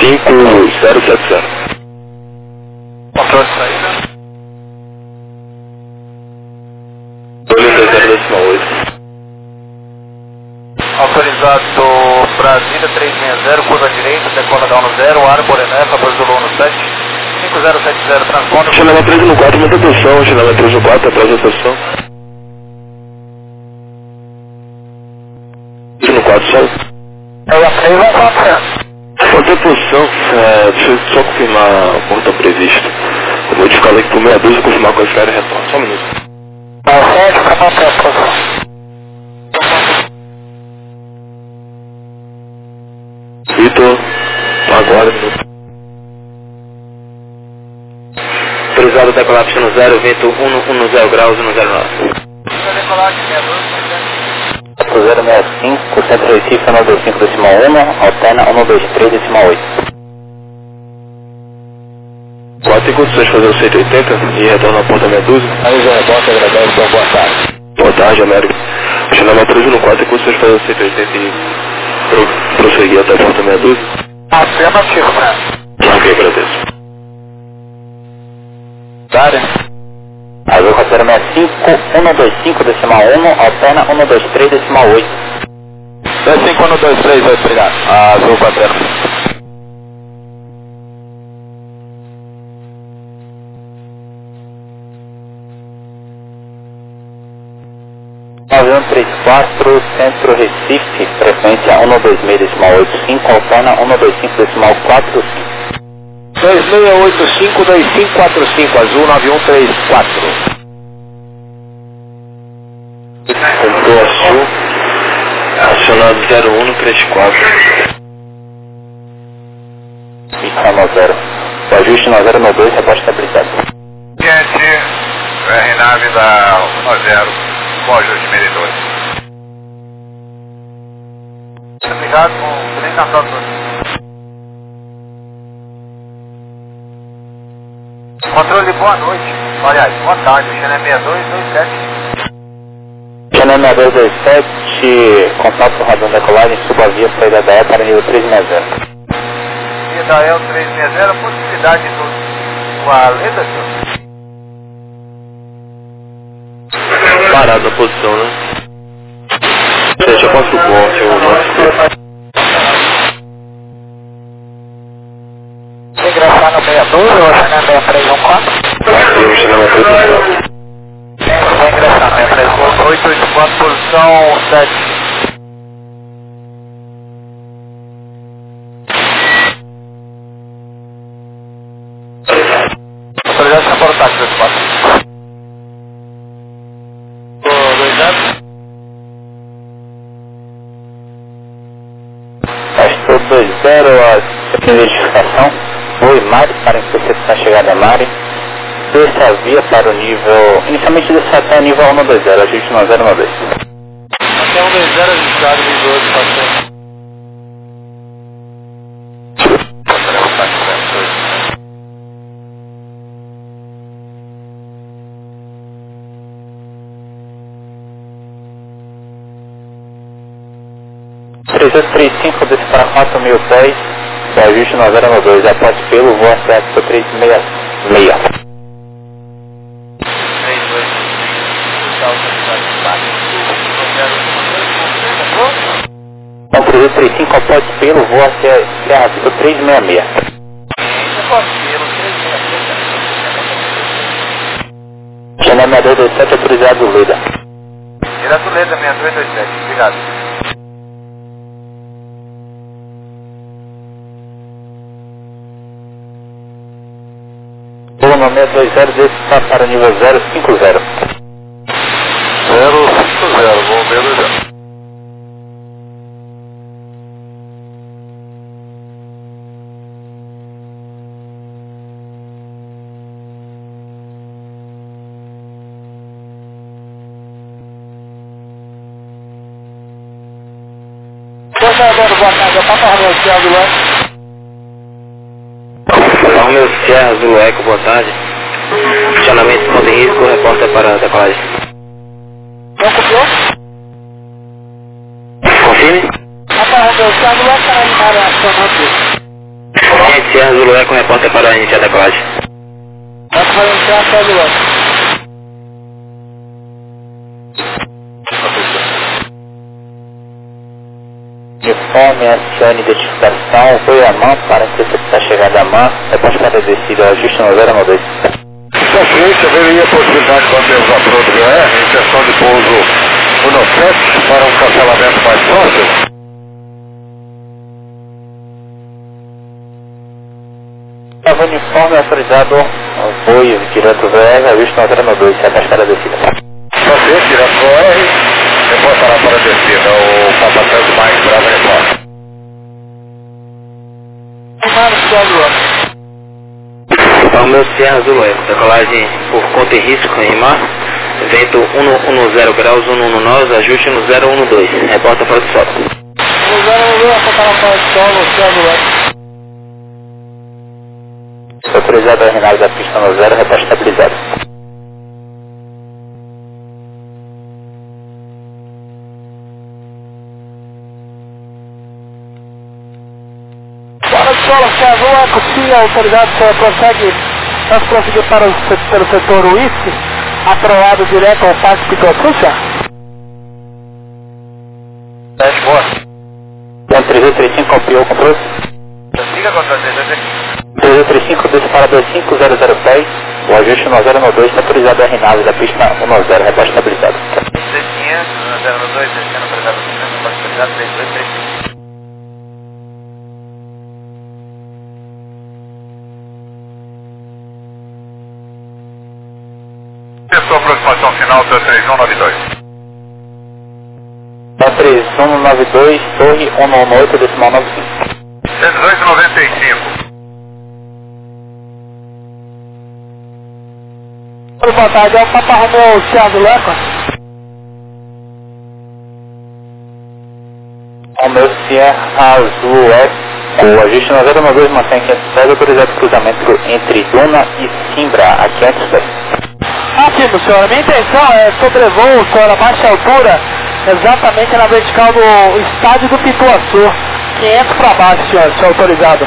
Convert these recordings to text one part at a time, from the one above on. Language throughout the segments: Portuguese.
5070. Controle de saída. 200,8. Autorizado Brasília 360, curva direita, decola down no 0, Arbor Enefa, Brazilou no 7, 5070, transponder. Chinela 3 no 4, muita atenção, Chinela 3 no 4, atrás da estação. 3 no 4, só. Eu a 3 não conta. Fazer posição, deixa eu só confirmar o portão previsto. Eu vou modificar aqui pro 62 e confirmar com a esfera e retorno. Só um minuto. Certo, tá bom, posição. Vitor, agora, minuto. Autorizado decolar pistão 0, vento 110 graus, 109. Decolagem 065, centro Recife, 125,1, alterna 123,8. 4 tem condições de fazer o 180 e retorno à porta meia dúzia? Aí já rebota, agradece, boa tarde. Boa tarde, América. Chinela 3 no 4 tem condições de fazer o 180 e prosseguir até a porta meia dúzia? Afirmativo, né? Ok, agradeço. Área? Azul 065, 125,1, alterna 123,8. 123, obrigado. Azul 40. Avião 34, centro Recife, frequência 126,85, alterna 125,45. 2685-2545, azul 9134. Comprou azul, acionado 01 no 34. Fica no 0. O ajuste no 092, reposta estabilizado. Gente, RNAV da 10, com ajuste medidor. Obrigado, com 30 todos. Controle, boa noite. Aliás, boa tarde, Xené 6227. Xené 6227, contato radão decolagem, suba a via saída da E para nível 360. Via da EL 360, possibilidade do Aleda, senhor? Parado na posição, né? Já posso o corte, o nosso. Ingressar no 62 ou Xené 6314? Aqui, Chinela 3 no 4. Vou ingressar, 884, posição 7. Autorização para o táxi, 84. 20. Pastor 20, a identificação. Oi, Mari, para interceptar a chegada a Mari. Desça a via para o nível... Inicialmente desça até o nível 120, ajuste no 092. Até 120, ajustado, nível 8, passando. .335, desce para 4010, o ajuste no 092, após pelo voo acerto 366. Então, 335, após pelo voo acerto 366. Xené 6227, autorizado Leda. Direto Leda 6227, obrigado. Volume 620, desce para o nível 050. 050, vou ver o 0. Boa tarde, eu passo a Romeu Sierra do Leco. Romeu Sierra do Leco, boa tarde. Funcionamento ponto em risco, repórter para a decolagem. Não copiou? Confirme. Passo a Romeu Sierra do Leco para animar a ação aqui. Sierra Zulu Eco, repórter para iniciar a decolagem. Vai iniciar a Sierra Zulu Eco. Uniforme, acione identificação, foi a mão para interceptar a chegada à mão, repórter para descida, ajuste no 092. Frequência, haveria possibilidade de manter os aprontos do BR, intenção de pouso 17 para um cancelamento mais fácil? Estava uniforme autorizado, apoio direto VR, ajuste no 092, repórter para descida. Frequência, direto do BR, reportará para descida, o Papa Tango Mike Bravo repórter. Palmeiras Sierra Zulu Eco, decolagem por conta e risco em mar, vento 110 graus, 119, ajuste no 012, repórter para o solo. No 012, reportará para o solo, Sierra Zulu Eco. Autorizado a renave da pista no 0, repórter estabilizado. Para o solo, Sierra Zulu Eco, se autorizado, nós prosseguir pelo setor Uísque, atrolado direto ao Parque Pitotuxa. Dashboard. 3835, copiou, comprou? Siga contra 3835. 3835, desce para 2500 pés, o ajuste no 012 está autorizado a renave da pista 10, repórter estabilizado. 3500, 012, descendo autorizado, repórter estabilizado, 3835. Sua aproximação final da 3192. Da 3192, torre 118, decimal 95. 1895. Boa tarde, é o Papa Romeu Sierra Zulu Eco. Romeu Sierra Zulu Eco, o ajuste no 012 mantém 500 pés, autorizado cruzamento entre Duna e Simbra, a 500 pés. Afirmo, senhora. Minha intenção é sobrevoo, senhora, a baixa altura, exatamente na vertical do estádio do Pituaçu. 500 para baixo, senhora, se autorizado.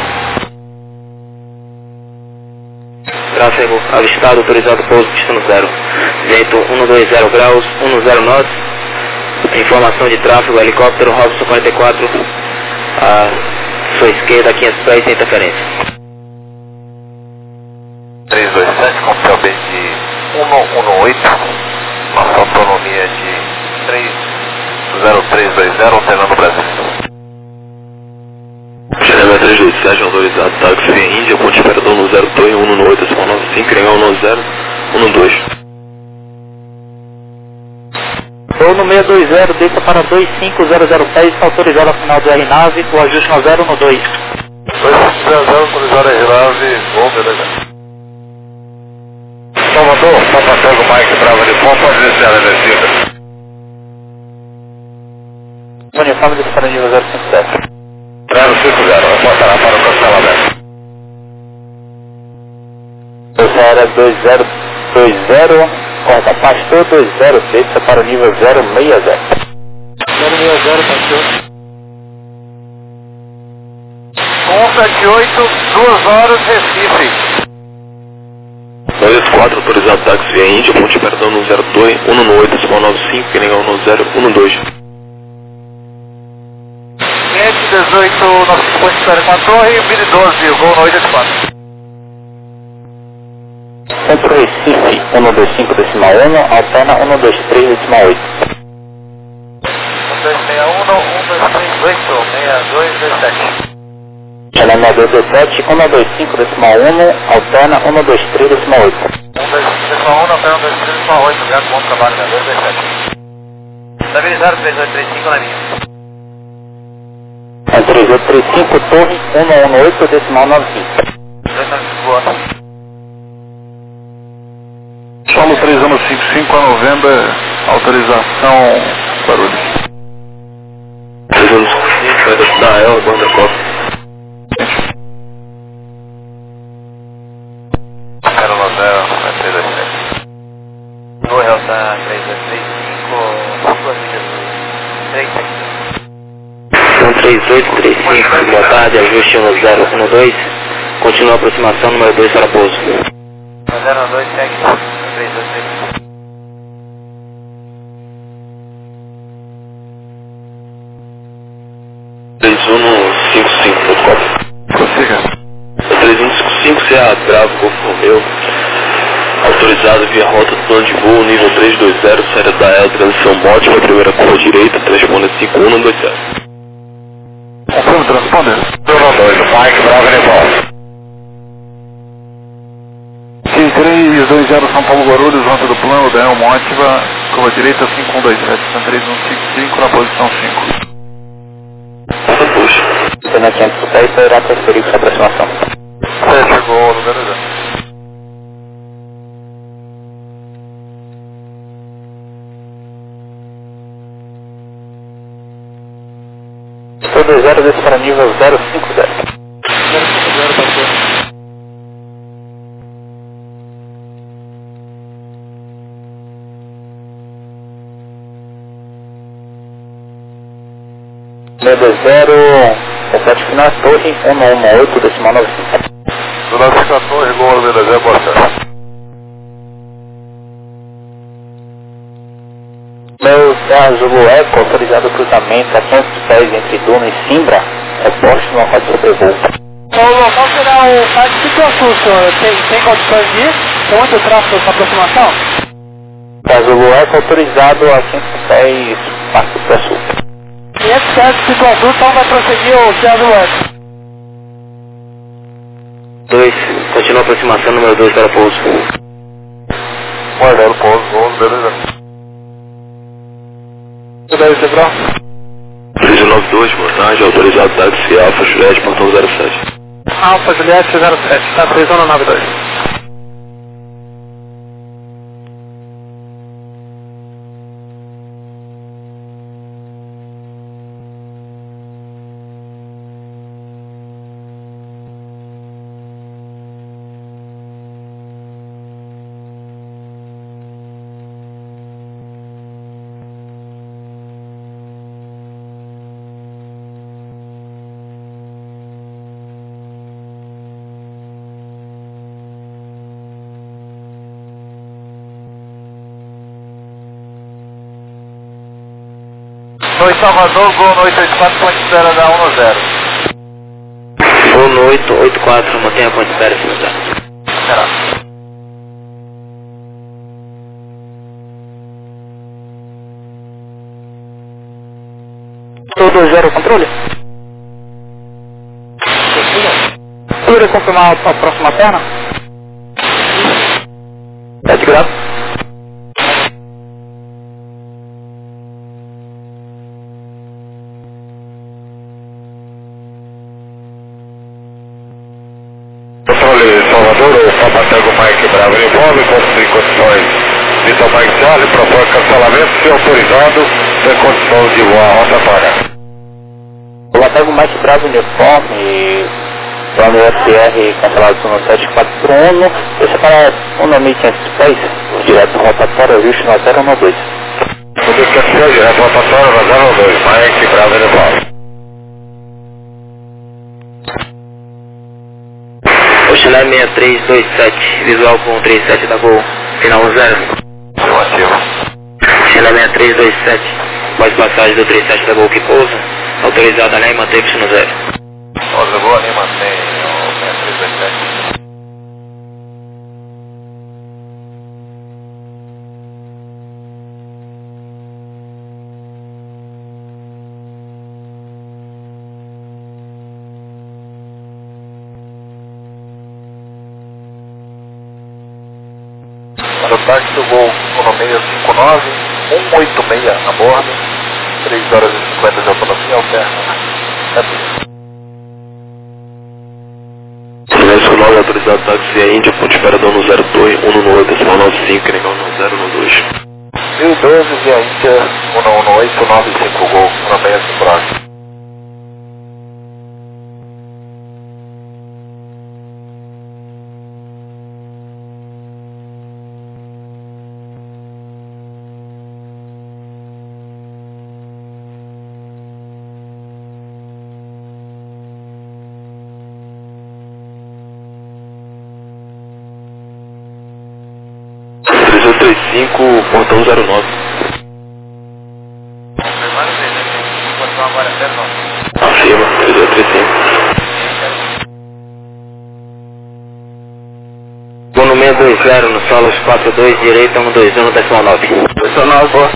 Tráfego avistado, autorizado pouso pista 0. Vento 120 graus, 10 knots. Informação de tráfego, helicóptero Robson 44. À sua esquerda, 500 pés, sem interferência. 327, com PLB de 118, nossa autonomia de 30320, alternando o Brasil. Geneva 327, autorizado, táxi em Índia, ponte operador no 02, 118, decimal 95, Crengal 10, 12. Voo no 620, desça para 2500 pés, está autorizado a final do R-Nave, o ajuste no 012. 2500, autorizado a R-Nave, bom, beleza. Salvador, Papa Tango Mike Bravo de Pom, pode descer a descida. Uniforme desce para nível 057. 050, reportará para o cancelamento. Era 2020, corta Pastor 20, desça para o nível 060. 060, Pastor. 178, 2 horas, Recife. 224, autorizado táxi em Índia, ponte operador no 02, 118, decimal 95, Crengal 10, 12. 518, 950 com a torre, 1012, voo no 884. Centro Recife, 125 decimal 1, alterna 123 decimal 8. 1261, 1238, 6227. Janela 217, 125 decimal 1, alterna 123 decimal 8. 125 decimal 1, alterna 123 decimal 8, obrigado, bom trabalho, 227. Estabilizado 3835 na linha. 3835, torre 118, decimal 95. 295, boa. Solo 3155 a novembro, autorização barulho. 3155, vai da ela, guarda costa. 090, 327. Oi, Elsa 3235, 2 milhas, 375. 3835, boa tarde, ajuste no 012, Continua a aproximação, número 2 para pouso. 012, segue 326. Prossiga. 3155, CA Bravo, Golfo Romeu. Autorizado via rota do plano de voo, nível 320, saída da EL, transição bote para a primeira curva direita, transponder 51127. Confirma, transponder. 2, Mike Bravo Nevada. 320 São Paulo Guarulhos, rota do plano, da EL Mótiva, curva direita 5127, São 3155 na posição 5. Puxa. Cena 510 irá transferir sua aproximação. Chegou o número 2. Estou 20 desse para nível 050. 050, passou. Número 0, repete final, torre 118, decimal 95. Do lado da torre, igual ao número 0, boa tarde. Meu Zulu Eco, autorizado o cruzamento a 500 pés entre Duna e Simbra, reposte no local de sobrevoo. O local será o Parque Pituaçu, senhor. Tem condições de ir? Tem muito tráfego nessa aproximação? Zulu Eco, autorizado a 500 pés, Parque Pituaçu. 500 pés de Pituaçu, então vai prosseguir o Zulu Eco. 2, continua a aproximação, número 2 para pouso. Guardando pouso, número 0. Tudo aí, Sebral? 392, boa tarde, autorizado táxi Alfa Juliette, portão 07. Alfa Juliette 07, tá 3192. Oi, Salvador, Gol no 884, ponte espera da 110. Voo no 884, mantenha a ponte espera, senhor. Será? Todo 0 controle? Poderia confirmar a próxima perna? 7 graus. Controle Salvador, o Papatango Mike Bravo Envolve, posto em condições de tomar Charlie, propõe cancelamento, se autorizado, tem condições de voar a rota paga. O Latego Mike Bravo Uniforme, plano FR cancelado no 741, deixa para 1.500 pés, direto rotatório, Houston 012. Tudo que é direto rotatório na 02, Mike Bravo Envolve. Oxilé 6327, visual com 37 da Gol, final 0. Afirmativo. Oxilé 6327, voz passagem do 37 da Gol que pousa, autorizada né, e mantém-se no 0. Nós vou ali mantém o 6327. No táxi do Gol 1659, 186 a bordo, 3 horas e 50 de autonomia, alterna. Silêncio 9, autorizado táxi a Índia, ponte espera dono 0 torre, 118, decimal 95, legal no 012. 1012 via Índia, 11895 Gol, 1659. 235, portão 09. Afirma, 3235. Vou no 620 no solos 42, direita 121, decimal 9. Personal, boa.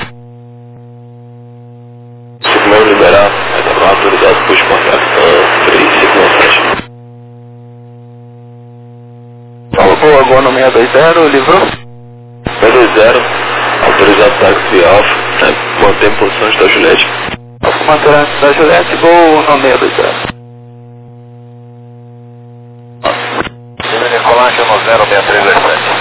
Segmento liberar, retornar autorizado, push contato 3517. Fala, boa, boa no 620, livrou? 620, autorizado táxi Alfa, mantém posição de da Juliette. Alfa mantendo da Juliette, gol no 620. Nicolante no 06327.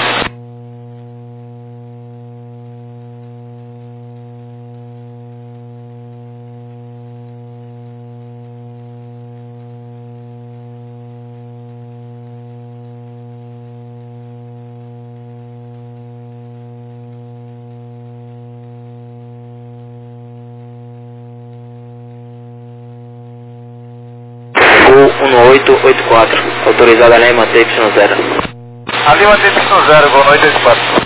Gol 1884, autorizado a Lima TY0. Ali uma TY0, gol 884.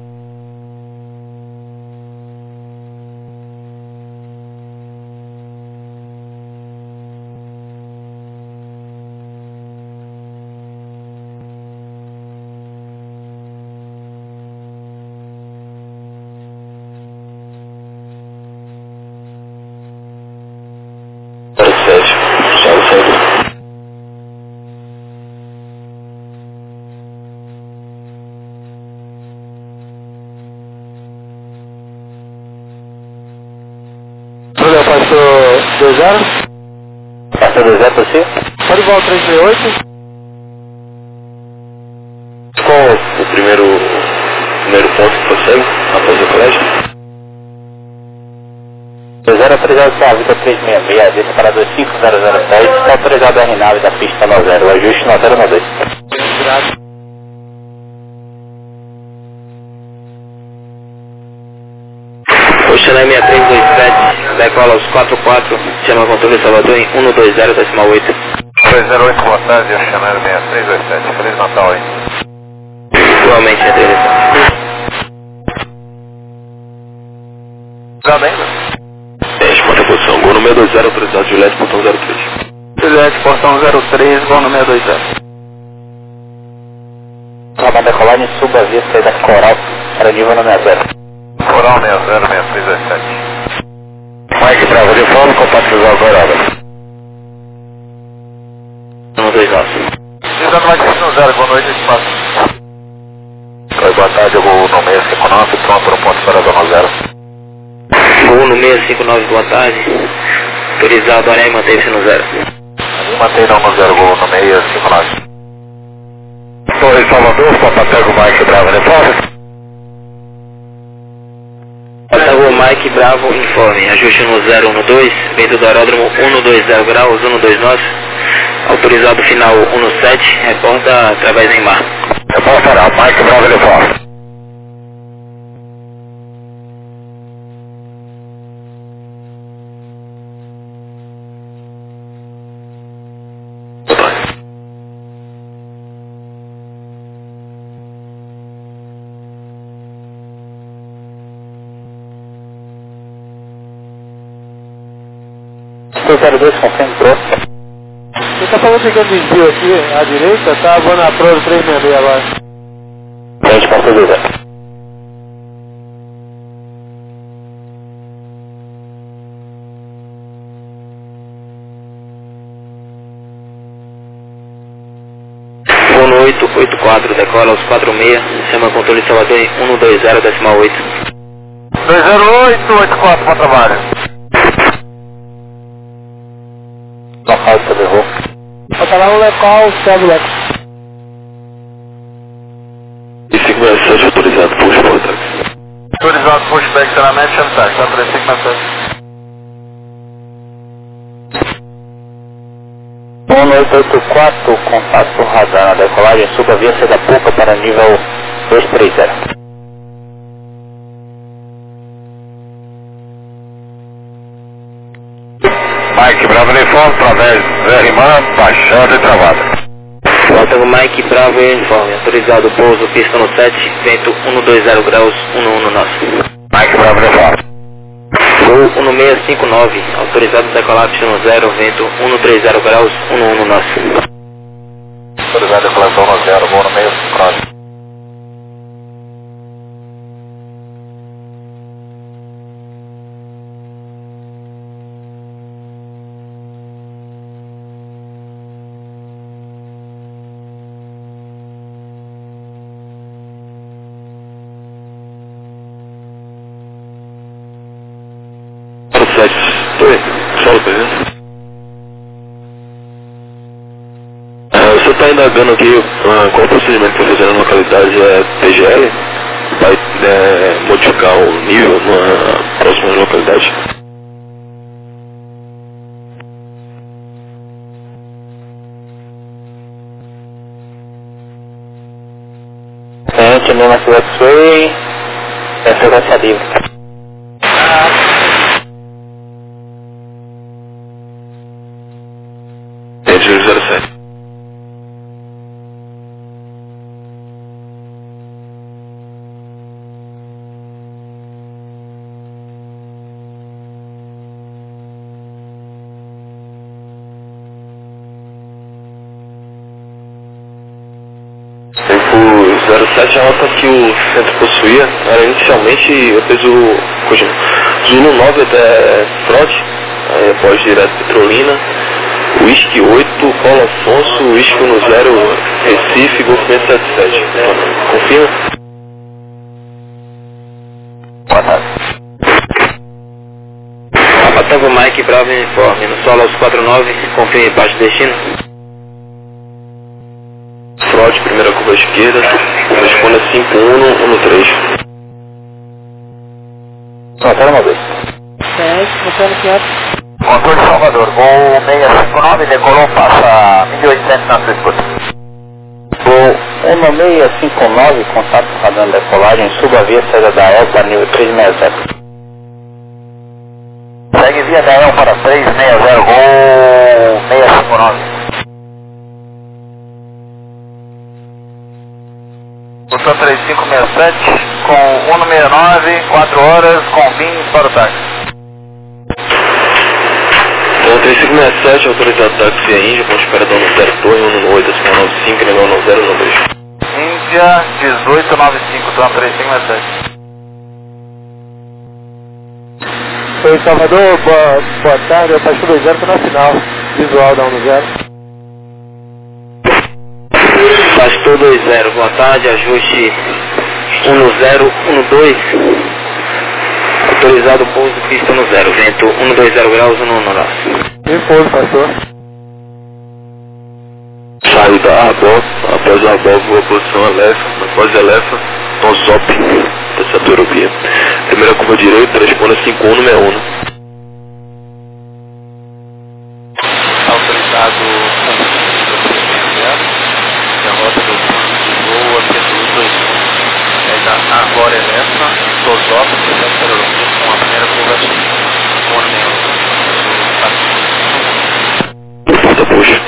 Passou 20? Passou 20 por si? Pode voar o 368? Qual o primeiro ponto que você após o colégio? 20 autorizado para a Vita 366, deixa para 25007, está autorizado a R9 da pista 90, o ajuste 9092. Graças. Oxalá 6327, decola aos 44, chama controle Salvador em 120, decimal 8. 208, boa tarde, Oxalá 6327. Feliz Natal aí. Igualmente, entrevista. Tá bem, Responde a posição, gol no 620, autorizado Juliette, portão 03. Juliette, portão 03, gol no 620. Acaba decolagem, suba a via, saída Coral, para nível no 60. Coral 606327. Mike Bravo de fome, compatibilizar agora. 129. Cisando mais 0, boa noite, espaço. Oi, boa tarde, eu vou no 659, pronto para o ponto para a zona 0. Gol no 659, boa tarde. Autorizado, Aranha, mantém-se no 0. Mantenha no 0, vou no 659. Torre Salvador, Papatego Mike Bravo de fome. Otago Mike Bravo, informe. Ajuste no 012, vento do aeródromo 120 graus, 129. Autorizado final 17, reporta através da EMAR. Reportará, Mike Bravo de fome. O 02 concentrou. Você tá falando que eu desvio aqui à direita, tá voando a Pro 366 agora. Frente para o 2. Voo no 884, decola aos 46, chama controle Salvador em 120, decimal 8. 20884 para trabalho. Local de sobrevoo. Falta lá no local, cédula. E 567 autorizado, push por táxi. Autorizado pushback, treinamento, chama táxi, tá 3567. 1884, contato radar na decolagem, suba a via da Puca para nível 230. Mike Bravo de fome, através Zé Rimã, baixando e travada. Tango Mike, Bravo e uniforme. Autorizado pouso, pista no 7, vento 120 graus, 11 nosso. Mike Bravo uniforme. Voo 1659, autorizado decolar pista no 0, vento 130 graus, 11 nosso. Autorizado declaração no 0, voo no 1659. Solo presente. Você está indagando aqui qual procedimento que está fazendo na localidade PGL? Vai modificar o nível na próxima localidade? Continua na X-Ray, é frequência livre. Júlio 07. O 07 é a nota que o centro possuía. Era inicialmente eu fiz o Zulu 9 até Frode, aí após direto Petrolina, Whisky 8, Paulo Afonso, Whisky 10, Recife, Golf 677. Confirma? Boa tarde. Tango Mike, Bravo e uniforme. No solo aos 49, confirme parte de destino. Frode, primeira curva esquerda, responda 5113. Controle uma vez. Mostrando 500. Controle Salvador, voo 659, decolou, passa 1800 na sua escuta. Voo 1659, contato radando decolagem, suba a via saída da ELPA, nível 360. Segue via da EL para 360, voo 659. Botão 3567, com 169, 4 horas, com VIN para o táxi. Então 3567, autorizado táxi a Índia, com esperador no 0 Torre, 118, 595, negão no 0, no beijo. Índia 1895, então 3567. Oi, Salvador, boa tarde, eu Pastor 20 na final, visual da 10. Pastor 20, boa tarde, ajuste 1012, autorizado pouso, pista no 0, vento 120 graus, 11 nosso. Repouso, Pastor. Saio da ABOV, após a ABOV, vou à posição Alefa, após Alefa, no SOP, da Satorovia. Primeira curva direita, responda 5161. Autorizado a rota do voo aqui é do 21. Agora é nessa, Tosópolis, com a primeira curva Puta, puxa.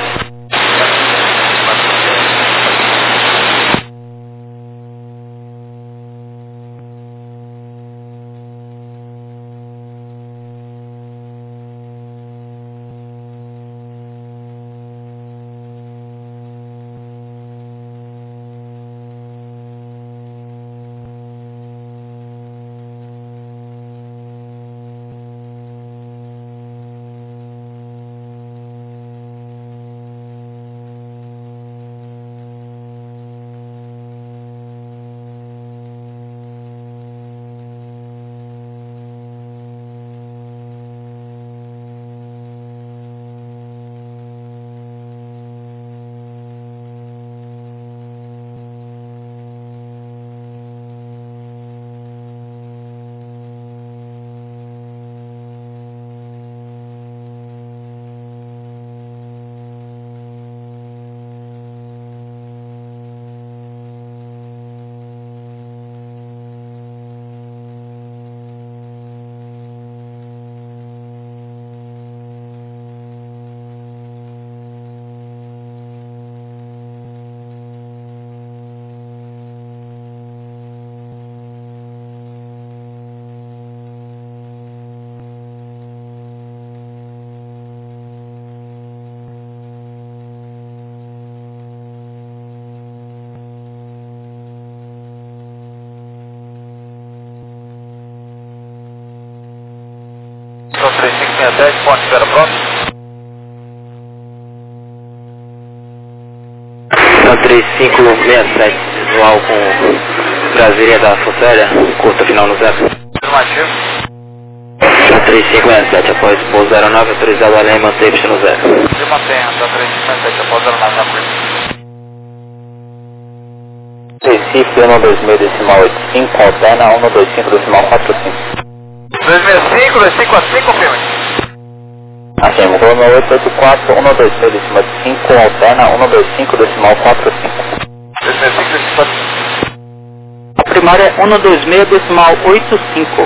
567, ponte 0 pronto. 3567, visual com Brasília da Força Aérea, curta final no 0. Afirmativo. 3567, após pouso da aeronave, autorizado a além, manter pista no 0. Se mantenha, 3567, após a aeronave na frente. Recife 126,85, alterna 125,45. 265, 2545, confirma. Afirmo, Golden 884, 126,85, alterna 125,45. 265, A primária é 126,85.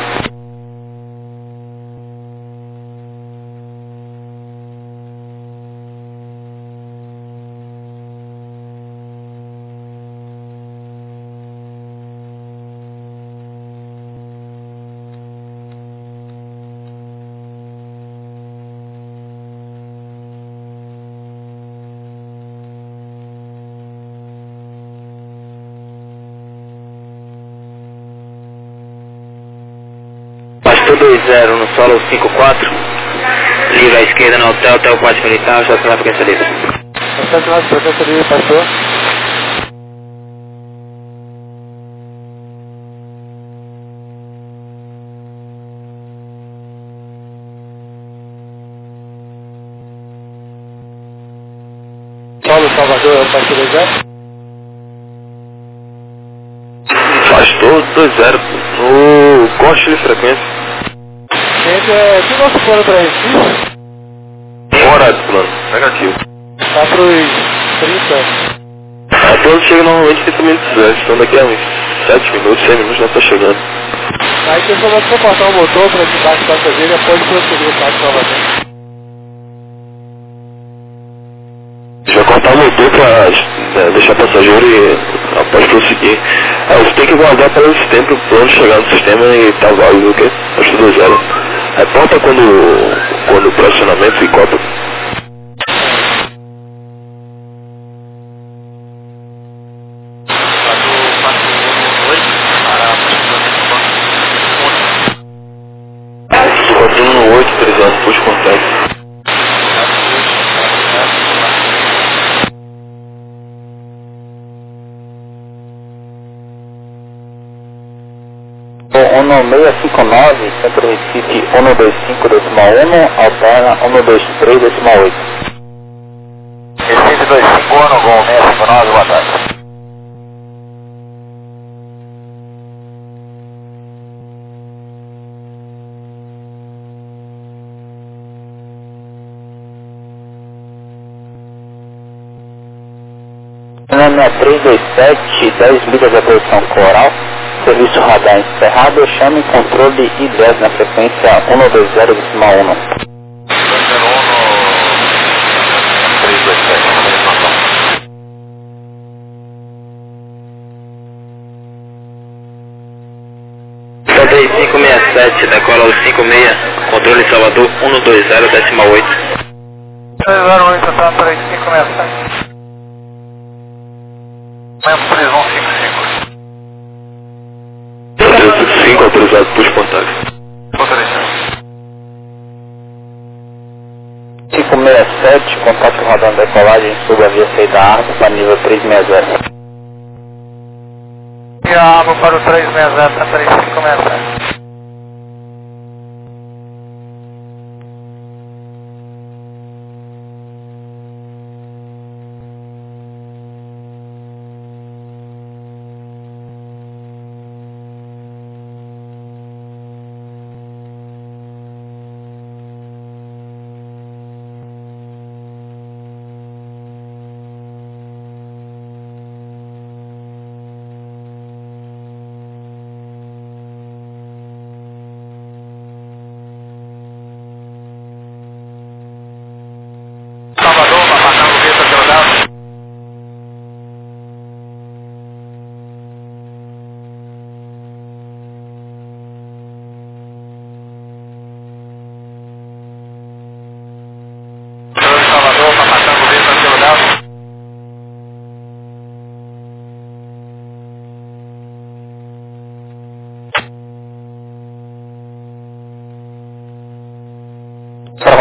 Pastor 20 no solo 54, livre à esquerda no hotel, hotel Pátio Militar, estacionar frequência livre. Estacionar frequência livre, pastor. Solo Salvador, pastor 20. Pastor 20, no corte de frequência. Gente, que nosso plano para Recife? Fora do plano, negativo. Tá pros 30. O plano chega normalmente 30 minutos antes, então daqui a uns 7 minutos, 6 minutos já está chegando. Aí você só vai suportar o motor para debaixo do passageiro e pode prosseguir o táxi novamente. A gente vai cortar o motor para deixar o passageiro e após prosseguir. Você tem que guardar para esse tempo o plano chegar no sistema e tá válido, ok? Pastor 20. Reporta quando o pressionamento e copa. Esquadrão 8, utilizando push contact. O 1659, Centro Recife 125,1, alterna 123,8. Recife 251, Gol 659, boa tarde. Nome 327, 10 milhas da posição coral. Serviço radar encerrado, chame controle I10 na frequência 120,1. 201 327, informação. Santei 567, decola o 56, controle Salvador 120,8. 308, tá 3567. Momento 3155. 305, autorizado push contact. Motorista. 567, contato radar de decolagem, suba a via saída ARPA para nível 360. E a água para o 360, 3567.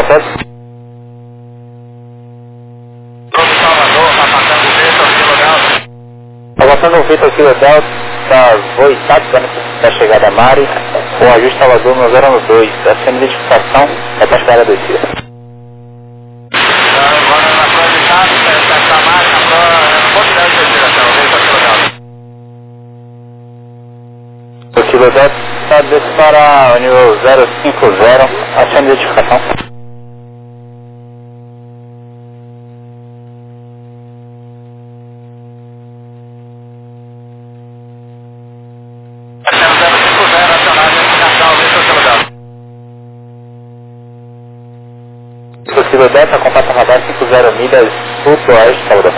557. Salvador, tá passando o Vitor, Kilo Delta. Tá passando o Vitor Kilo Delta, voo tática da chegada a Mari, o ajuste Salvador no 012, essa identificação é para chegar a descida. Agora na prova de tática, essa Mari na prova, não vou tirar essa direção, Vitor Kilo Delta. O Kilo Delta desce para o nível 050, essa identificação. O Kilo Delta completa radar 50 milhas sul-oeste, Salvador.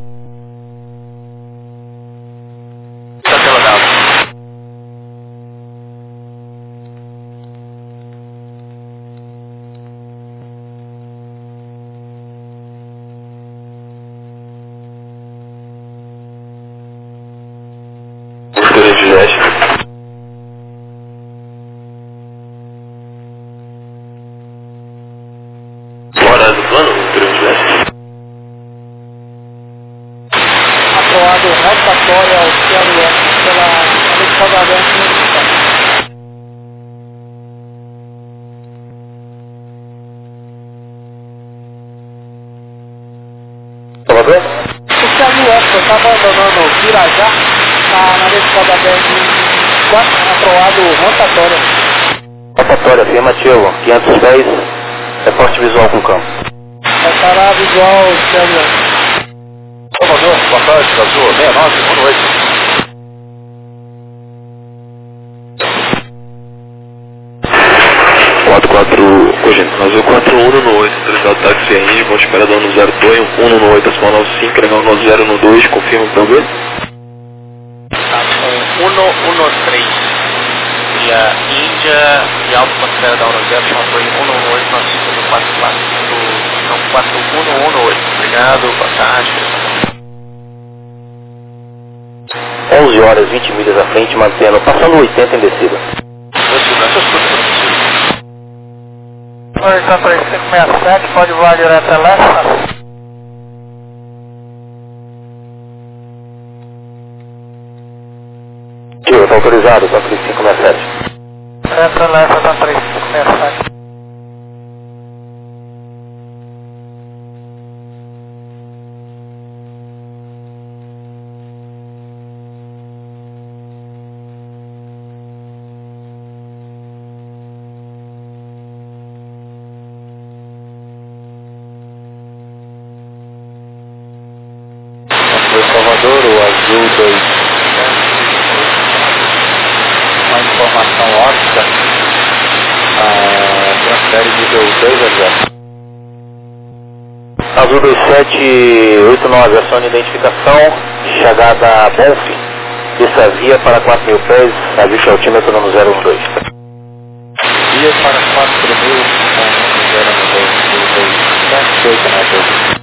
Grande leste. Hora do plano, grande leste. Aprovado rotatória ao Cielo Oeste pela Alexandra Avenida. Salvador? O Cielo Oeste está abandonando o Pirajá na Alexandra Avenida. Aprovado rotatória. Rotatória, afirmativo, 500 pés, reporte visual com campo. Estará visual Cielo Oeste. Salvador, boa tarde, Azul, 69, boa noite. Azul 41 no 8, autorizado táxi RN, vou esperar dando 02, 1 no 8, decimal 95, legal no 0 no 2, confirma o problema. 113 e a Índia e Alto Considera da 10, chama foi 118, nosso segundo 44, então 4118, obrigado, boa tarde. 11 horas, 20 milhas à frente, mantendo, passando 80 em descida. Oi, tá 3567, pode voar direto a leste. Tio, tá autorizado, tá 3567. Direto a leste, tá 3567. Salvador, o Azul 2. Uma informação óptica, transfere nível 2 a 0. Azul 2789, ação de identificação, chegada a Bonfim, essa via para 4.000 pés, ajuste altímetro no 012. Via para 4.000 no 012, 7, 8 metros.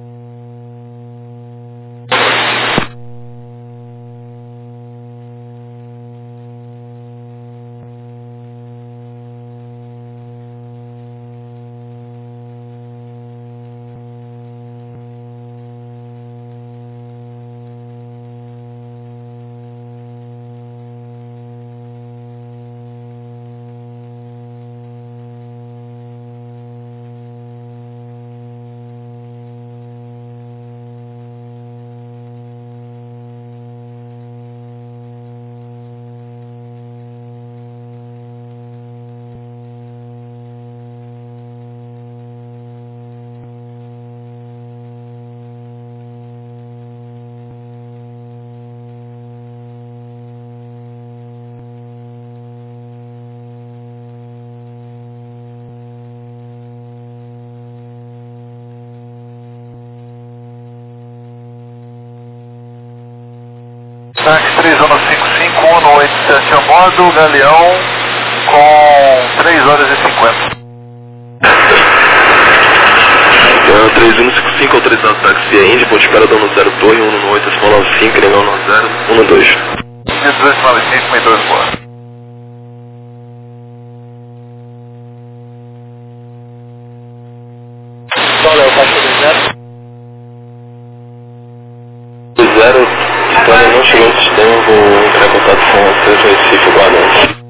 Táxi 3155, 187 a bordo, Galeão com 3 horas e 50. 3155, autorizado táxi Indy, ponto de espera dando 0 torre, 1 no 8, decimal 95, legal no 0, 1 no 2. 1895, 62 boa. não chegou no sistema, vou entrar em contato com vocês no Recife, guardando.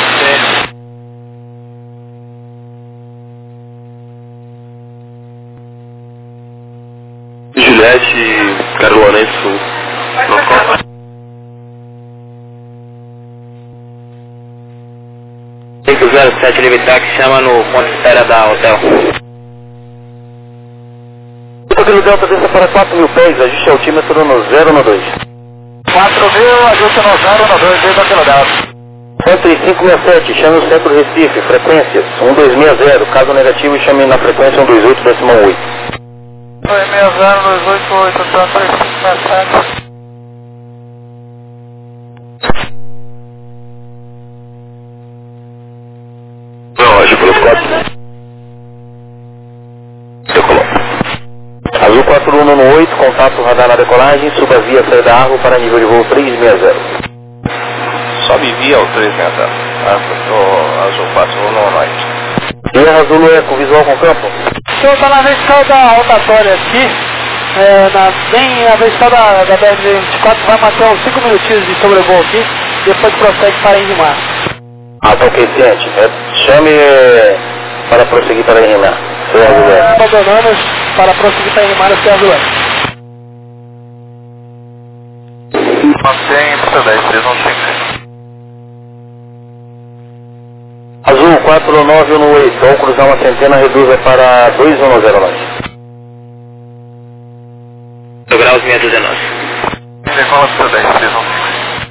Juliette, Caro Lourenço, não conta. 507 Livitax, chama no ponto de espera da hotel. Pelo Delta desça para 4.000 pés, ajuste altímetro no 012. 4.000, ajuste no 012, desça pelo Delta. 10567, chame o centro Recife, frequências 1260, caso negativo chame na frequência 128,8. 260, 288, Santa 567. Não, acho pelos 4. Eu coloco. Azul 4118, contato radar na decolagem, suba via saída da Arvo para nível de voo 360. Sobe via o 360. Azul 4118. E a Azul é com visual com campo? O senhor está na vertical da rotatória aqui, bem na vertical da BR-24, vai manter uns 5 minutinhos de sobrevoo aqui, depois prossegue para Enrimar. Ah, tá ok, ciente. Chame para prosseguir para Enrimar. Abandonamos para prosseguir para Enrimar, o Sérgio Lé. Mantém para 10, 315. Azul 4918, ao cruzar uma centena, reduza para 2109. 8 graus 619. Decola para 10, 315.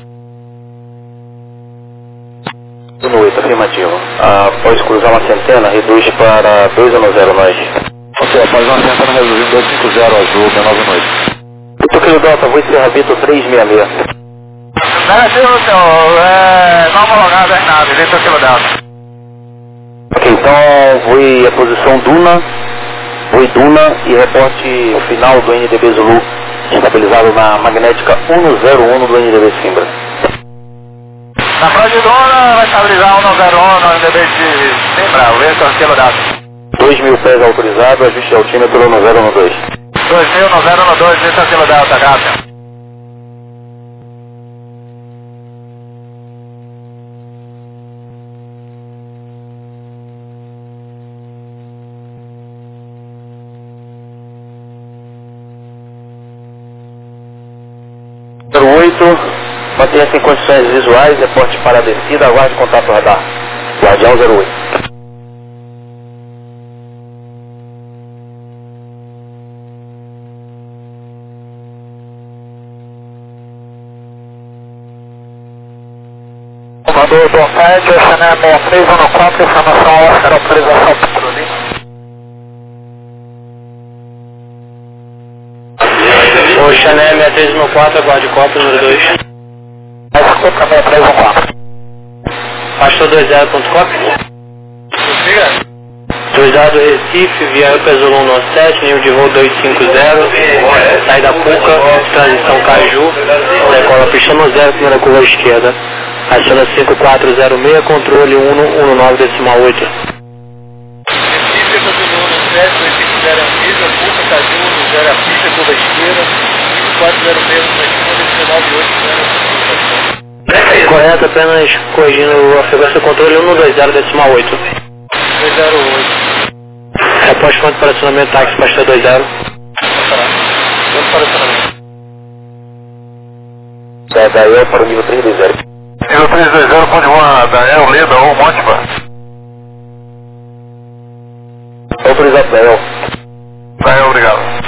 8, afirmativo. Após cruzar uma centena, reduz para 2109. Ok, após uma centena, reduzindo 250 Azul, 698. Toquinho Delta, vou encerrar Vitor 366. Negativo, senhor, não homologado é nada, dentro daquilo Delta. Ok, então voe a posição Duna e reporte o final do NDB Zulu, estabilizado na magnética 101 do NDB Simbra. Na frente de Duna vai estabilizar 101 no NDB de Simbra, o dentro daquilo Delta. 2.000 pés autorizado, ajuste altímetro no 012. 2.000 no 012, dentro daquilo Delta, Cássio. Mantenha-se em condições visuais, reporte para a descida, aguarde contato radar. Guardião 08. Comandou Dom Fed, Chanel 6314, informação Oscar, autorização patrulha. O Chanel 6314, aguarde copo número 2. Escuta 6314. Pastor 20.cop. Cruzado Recife, via Zulu 197, nível de voo 250, saída Cuca, transição Caju, decola pista no 0, primeira curva à esquerda. Aciona 5406, controle 119,8. Recife, Zulu 197, 250 Anvisa, Cuca, Caju, 0 a pista, curva esquerda, 5406, 219,8. Correto, apenas corrigindo a frequência do controle 120,8. 208. Reposte ponto para acionamento táxi, pastor 20. Ponto para acionamento. Daí para o nível 320. Nível 320, ponto 1, Daniel, Leda ou Montepa. Autorizado, Daniel. Daniel, obrigado.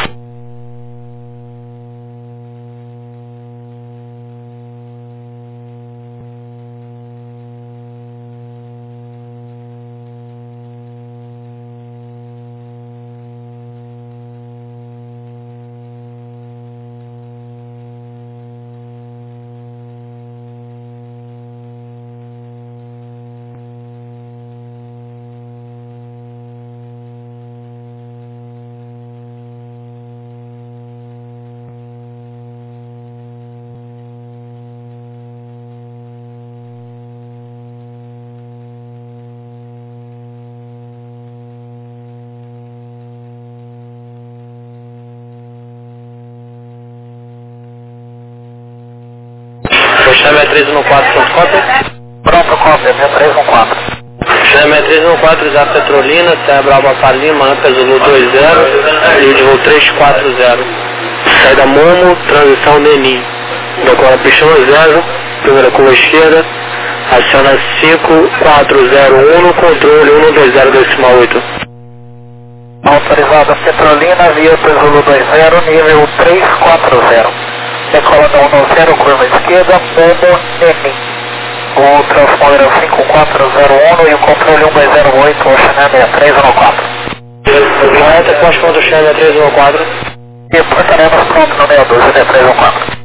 6314, pronto, cópia. Pronto, cópia, 6314. Chama 6314, exato Petrolina, Serra Brava Palima, Anta Zulu 20, linha de voo 340. Saída Momo, transição Denim. Decora pistão 0, primeira curva esquerda, aciona 5401, controle 120,8. Autorizada Petrolina, via Zulu 20, nível 340. Decola da 10, curva esquerda, Momo, Denim. O transponder é o 5401 e o controle 1208, Ocean 6314. Correta, posto contra o Ocean 6314. E portaremos pronto no 62, 6314.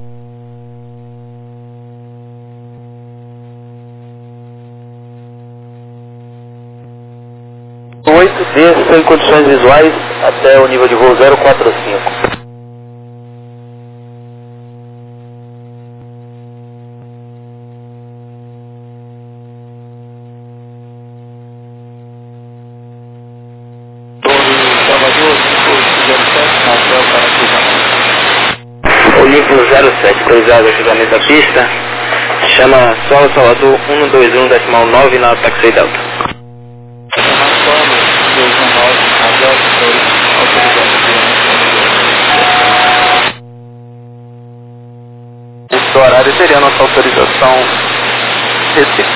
Desça em condições visuais até o nível de voo 045. Olímpico 07, autorizado ajudamento da pista, chama Solo Salvador 121,9 na Taxi Delta. Esse horário seria a nossa autorização Recife.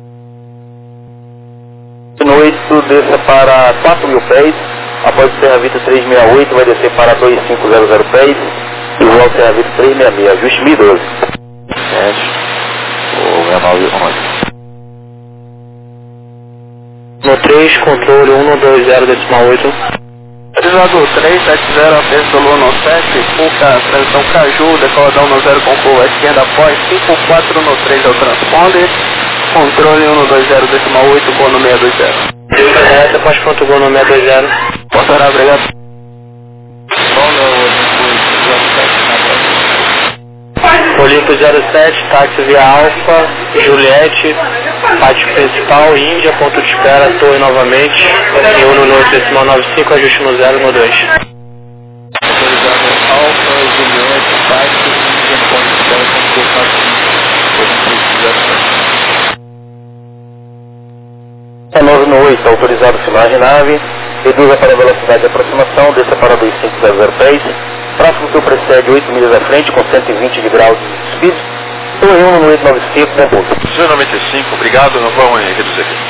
No 8 desça para 4.000 pés, após o Serra Vita 368 vai descer para 2500 pés e voa ao Serra Vita 366, ajuste 1012. O 6918. No 3, controle 120,8. Autorizado 370, apenas Zulu 17, Fuca, transição Caju, decola da 10 com curva esquerda após 54 no 3 é o transponder, controle 120,8, gol no 620. Correta, pós ponto gol no 620. Posso orar, obrigado. Olímpico 07, táxi via Alfa, Juliette, pátio principal, Índia, ponto de espera, torre novamente, e 1 no 8,95, ajuste no 0 no 2. Autorizado Alfa, Juliette, táxi, Índia, ponto de espera, É 9 no 8, autorizado filmagem nave, reduza para a velocidade de aproximação, desça para 2500 pés. Próximo que o precede 8 milhas à frente com 120 de grau de speed. Torre 1 no 895, repouso. 95, obrigado, não vamos reduzir aqui.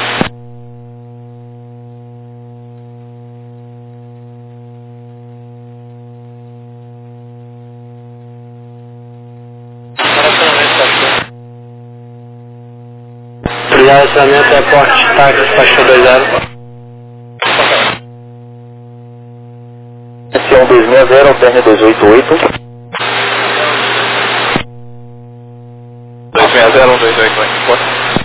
Direcionamento é porte, táxi, faixa 20. S1 260, alterne 288. 260, 128,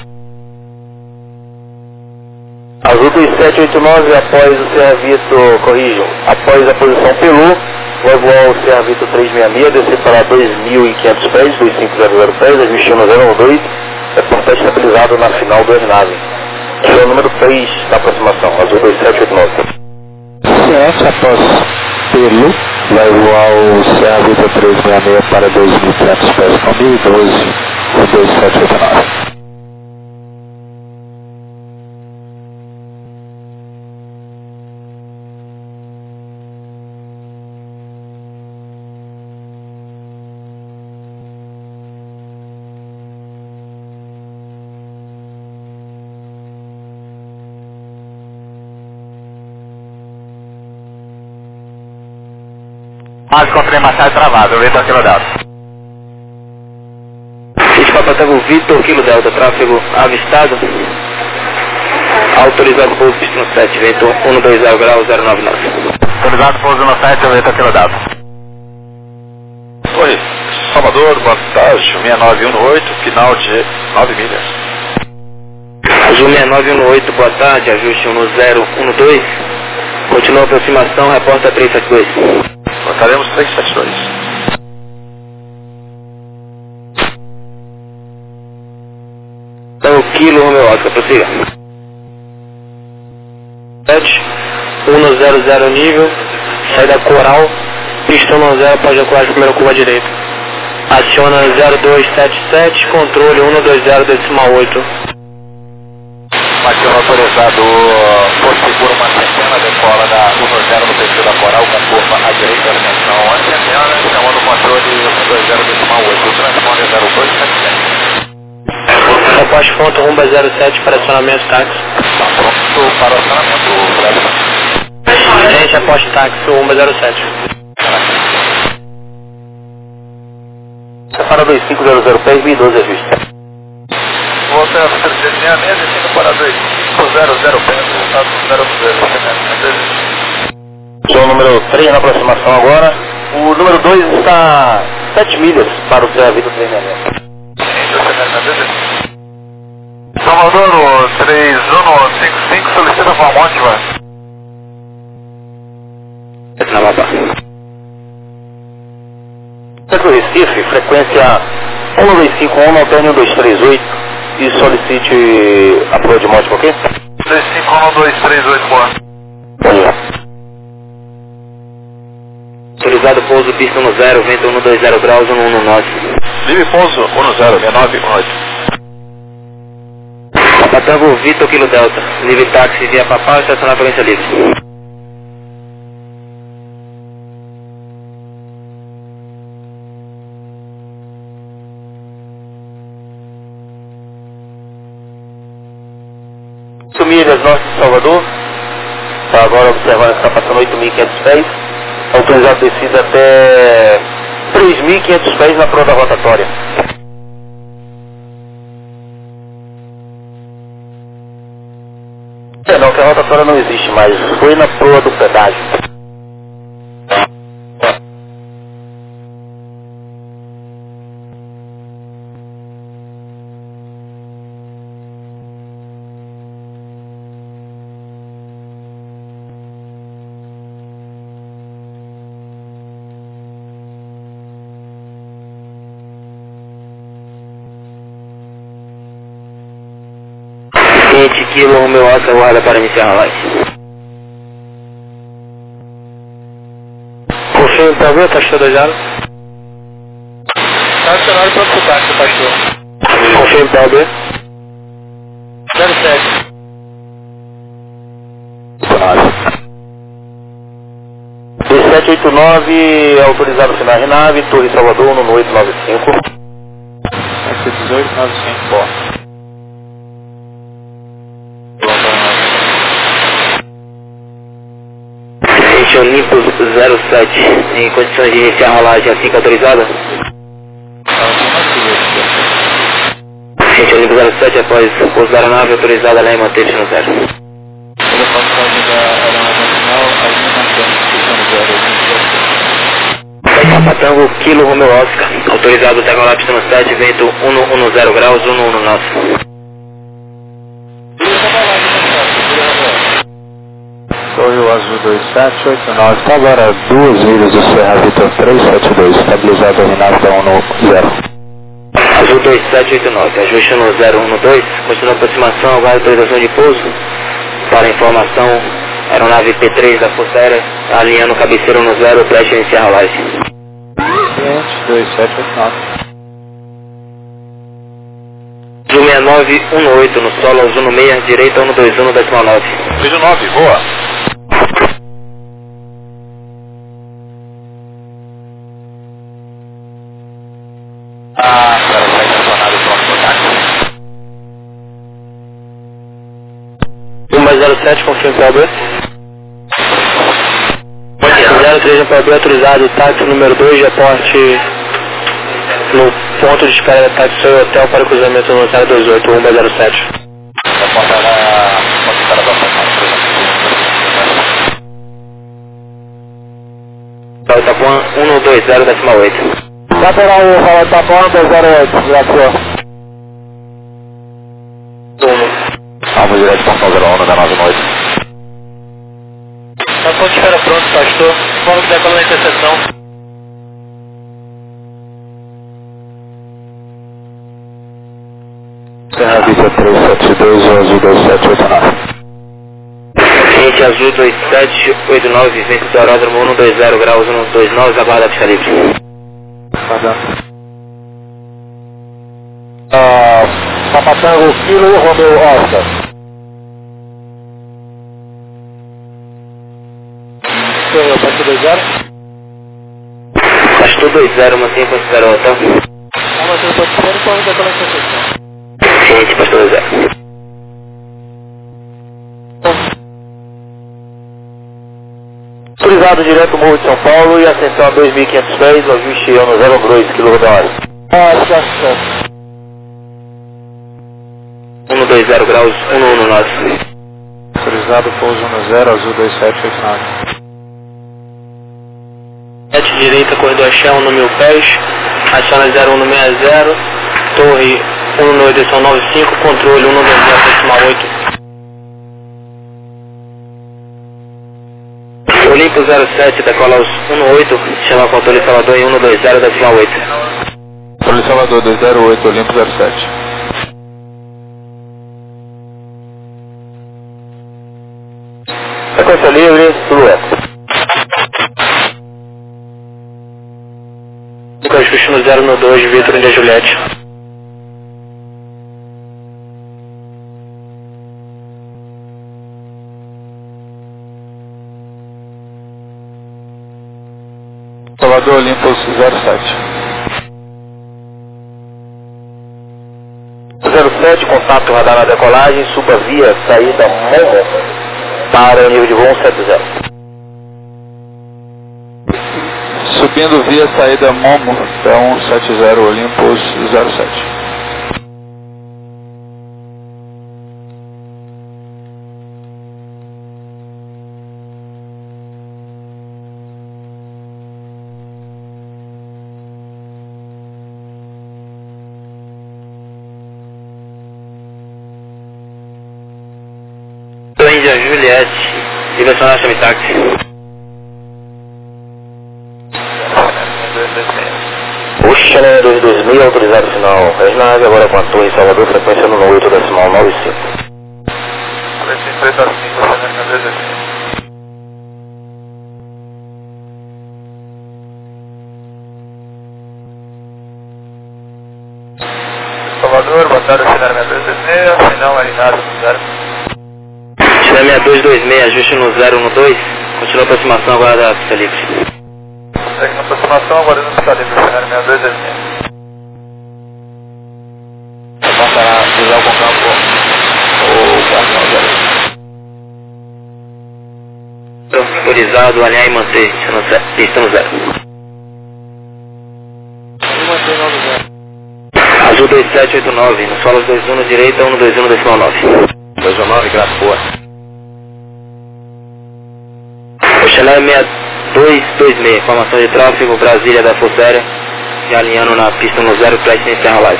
Azul 2789, após o Serra Vito, corrijam, após a posição Pelu, vai voar o Serra Vito 366, descer para 2.500 pés, 2500 pés, ajuste no 012, é portante estabilizado na final do aeronave. Que é o número 3 da aproximação, Azul 2789. Ciente, após Pelu, vai voar o Serra Vita 366 para 2.500 pés com 1012, o 2789. Mas confirmação travado, Vitor Kilo Delta. Este Papatango Vitor Kilo Delta, tráfego avistado. Autorizado pouso pista no 7, vento 120 graus 099. Autorizado pouso no 7, Vitor Kilo Delta. Oi, Salvador, boa tarde, 6918, final de 9 milhas. Azul 6918, boa tarde, ajuste 1012. Continua a aproximação, reporta 372. Voltaremos 372. Então, Kilo Romeo Oscar, prossiga. 7, 100 nível, saída coral, pistão no 0, pode ancorar de primeira curva à direita. Aciona 0277, controle 120,8. Aqui autorizado por seguro uma centena, decola da 10 no perfil da Coral, com curva à direita, atenção, a centena, chamando o controle 120,8, transponder 0277. Aposto ponto rumba 07 para acionamento táxi. Está pronto para o acionamento, Brasil. Gente, aposto táxi rumba 07. Para 2500 pés, 1012 ajuste. Volta a 366, destino para 2500 pés, estado 020. Sou o número 3 na aproximação agora. O número 2 está 7 milhas para o seu aviso treinamento. Salvador, 3155, solicita para Monte, vai. Na mapa. Centro Recife, frequência 1251, alterne 1238 e solicite apoio de Monte, ok? 351238, boa. Bom dia. Autorizado pouso pista 10, vento 120 graus, 119. Livre pouso 106918. Papatango Vitor Kilo Delta. Livre táxi via Papal, estacionar frequência livre. Milhas norte de Salvador. Está agora observando que está passando 8.500 pés. Autorizado descida até 3.500 pés na prova rotatória. Não, que a rotatória não existe mais. Foi na proa do pedágio. Kilo Romeo Oscar, guarda para iniciar a live. Confirme para ver, tá estacionado? Tá acionado para o táxi, pastor. Confirme para ver. 07. 2789, autorizado final Renave, Torre Salvador, no 895. 1895, boa. Gente, Olympus 07, em condições de iniciar a rolagem assim que autorizada? Gente, Olympus 07, após pouso da aeronave autorizada, além manteve no zero. Papatango Kilo Romeo Oscar, autorizado decolar pista no 7, vento 110 graus, 119. Torre Azul 2789, está agora 2 milhas do Serra Vitor 372, estabilizado a Renave da 10. Azul 2789, ajuste no 012, continua a aproximação, agora autorização de pouso. Para informação, aeronave P3 da Força Aérea, alinhando cabeceira no 0, preste a iniciar a live. 2789. 16918 no solo, azul no meia, direita 121,9. 29, boa. Espera, vai estacionado o próximo táxi. 107, confirme para B. 03 para B, autorizado, táxi número 2 de aporte no ponto de espera da táxi Soy Hotel para cruzamento no 028, 107. Aponta na espera da Itapuã 120,8. Lateral 1, fala Itapuã 208, graças. Vamos direto para a 01 da 9 noite. Tá ponto de espera pronto, pastor. Vamos decolar na interseção. Serra Vitor 372, Azul 2789. Gente, Azul 2789, vento do aeródromo 120 graus, 129, aguarda a pista livre. Tá dando. Papa Tango Kilo Romeo Oscar. Pastor 20. Pastor 20, mantenha Ponte Garota. Mantenha Ponte Garota, qual é a classificação? Ciente, Pastor 20. Autorizado direto Morro de São Paulo e ascensão a 2.500 pés, o ajuste ano 02 km/h. 120 graus, 119. Autorizado pouso 10, azul 2789. 7 direita, corredor Shell, no 1000 pés, aciona 0160, torre 19895, controle 120.8. Olimpo 07, decola aos 18, chama controle Salvador em 120.8. Controle Salvador 208, Olimpo 07. Sequência livre, Lueco. Lucas Cristiano 012, Vitor India Juliette. Salvador Olympus 07. 07, contato radar na decolagem, suba via saída Momo para o nível de voo 170. Subindo via saída Momo, é 170 Olympus 07. Índia Juliette, direcionar chame táxi. Puxa, né, 2000, autorizado final. Resnave agora com a torre Salvador, frequência no 8.95. Salvador, boa tarde, cenário 6226, final marinado no 0. Chama 6226, ajuste no 012, continua a aproximação agora da pista livre. Segue na aproximação, agora não está livre, cenário 6226. Passará a visão com campo o Guardião 0. Autorizado, alinhar e manter, pista no 0. Azul 2789, no solo 21 direita, 121.9. 219, graças boa. Oxalá 6226, formação de tráfego, Brasília da Força Aérea, e alinhando na pista no 0 para iniciar a live.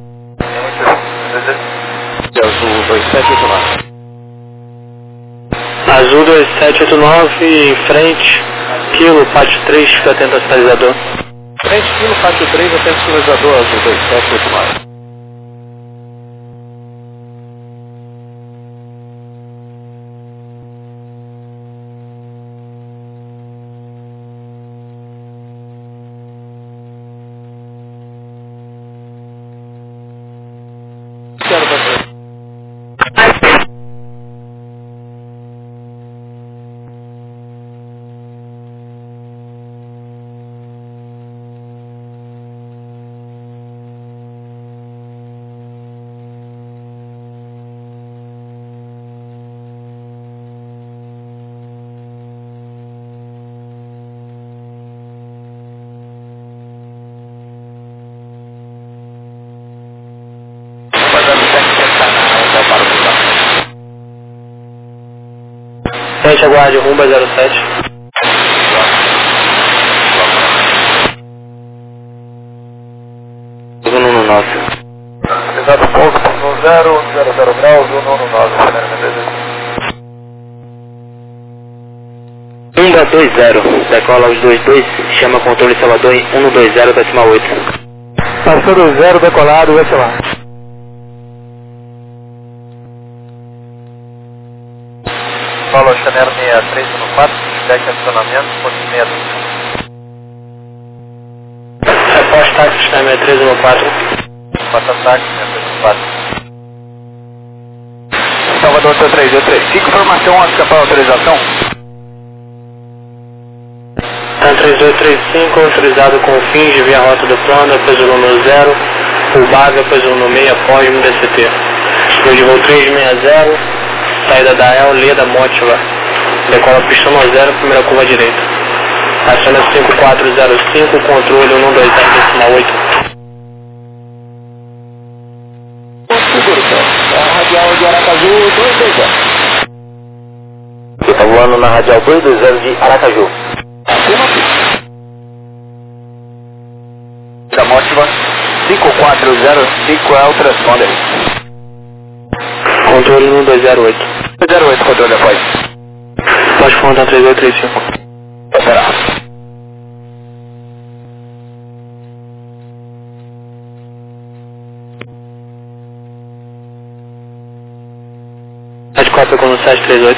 Azul 2789. Azul 2789, em frente, Kilo, pátio 3, fica atento ao sinalizador. Frente, Kilo, pátio 3, atento ao sinalizador, Azul 2789. Frente, aguarde, rumba 07. No nosso. Exato, pouso no 0, 00 graus, 119, cenário 6226. 120, decola aos 22, chama controle Salvador em 120.8. Pastor 0, decolado, vai lá. Paulo Chanel 6314, feedback acionamento, ponto 62. Resposta táxi, 6314. passa táxi, 4. Salvador, seu 323. Fica informação antes para autorização. Tá 3235, autorizado com fins de via rota do plano, peso número 0, o vaga, peso número 6, após no DCT. Número de voo 360, saída da El, Leda, Mótiva. Decola pista 0, primeira curva direita. Aciona 5405, controle 120.8. Seguro, então. Radial de Aracaju 220. Você está voando na radial 220 de Aracaju. Da Mótiva 5405 é o transponder. Controle 1208. 208, controle após. Pode contar 3835. Esperar. Rádio cópia com 738.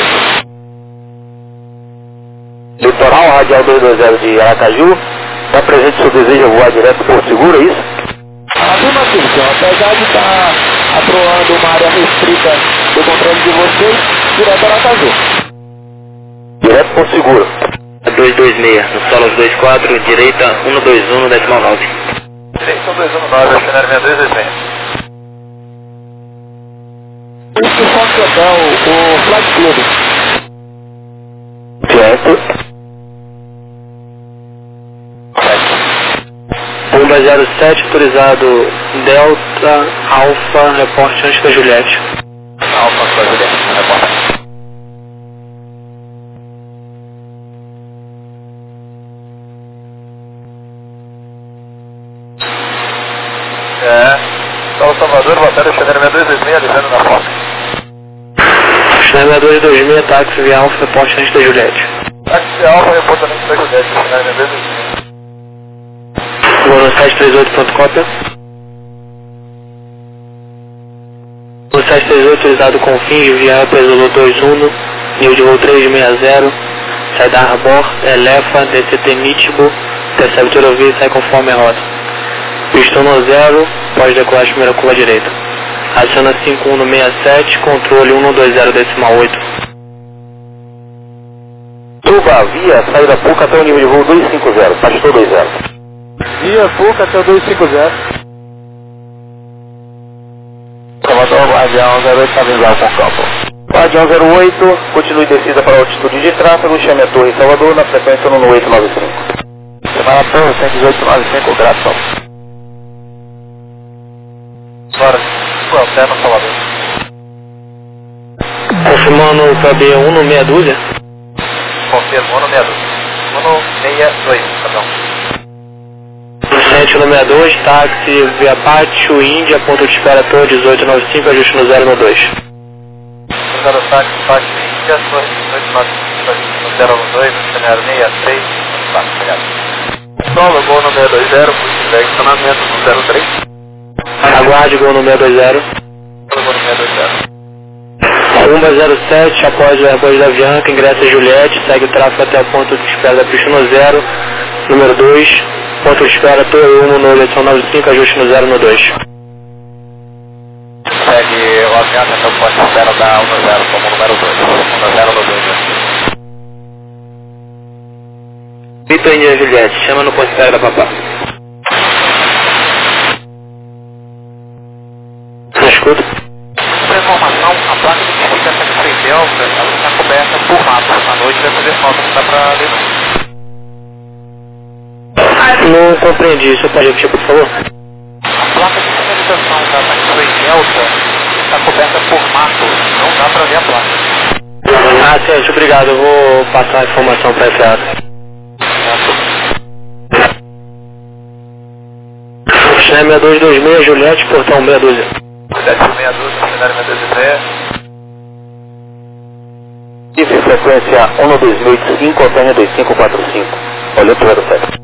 Litoral Radial 220 de Aracaju. Está presente o seu desejo de voar direto por seguro, é isso? Afirmativo, apesar de estar aprovando uma área restrita do controle de vocês, direto a Aracaju. Direto por seguro. 226, no solo 24, direita 121, decimal 9. Direita 121, cenário 6226. Isso só que hotel, o Flight Club. Certo. 107, autorizado Delta, Alfa, reporte antes da Juliette. Alfa, antes da Juliette, reporte. São Salvador, batalha Chanel 6226, alisando na foto. Chanel 6226, táxi via Alfa, reporte antes da Juliette. Táxi via Alfa, reporte antes da Juliette, Chanel 6226. Vono 738, ponto cópia. Vono 738, autorizado com fins de via peso 21, nível de voo 360, sai da Arbor, Elefa, DCT Nítibo, recebe toda a via e sai conforme a rota. Pistão no 0, pode decolar a primeira curva direita. Aciona 5167, controle 120 decimal 8. Suba via, saída pouca até o nível de voo 250, pastor 20. Via Fuca até o 250. Salvador, Guardião 08, está visual com campo. Guardião 08, continue descida para a altitude de tráfego, chame a torre Salvador na frequência 11895. Semana a torre 11895, gratidão. Bora, Alterno Salvador. Confirmando o PB 1 no meia dúzia. Confirmo, 1 no meia dúzia. 162, perdão. 7 no 62, táxi via Pátio, Índia, ponto de espera torre 1895, ajuste no 012. Cruzado táxi, Pátio, Índia, torre 1895, ajuste no 012, cenário 63, obrigado. Solo, gol no 620, estacionamento no 03. Aguarde gol no 620. Gol no 620. 107, após o aeroporto da Avianca, ingressa Juliette, segue o tráfego até o ponto de espera da pista no 0, número 2, ponto de espera torre 1 no direção 95, ajuste no 012. Segue o Avianca até o ponto de espera da 10 como número 2, 10 no 2. Vitor Índia Juliette, chama no ponto de espera da Papá. Escuta. Para informação, a placa de identificação de frente Delta, ela está coberta por mato. À noite vai fazer falta, não dá para ler não. Não compreendi, você pode repetir, por favor? A placa de sinalização da taxiway Delta está coberta por mato, não dá para ver a placa. Ah, certo, obrigado, eu vou passar a informação para essa área. Chama 6226, Juliette, portão 612. 762, cenário 620. E frequência 12085, alterna 2545. Olha o 07.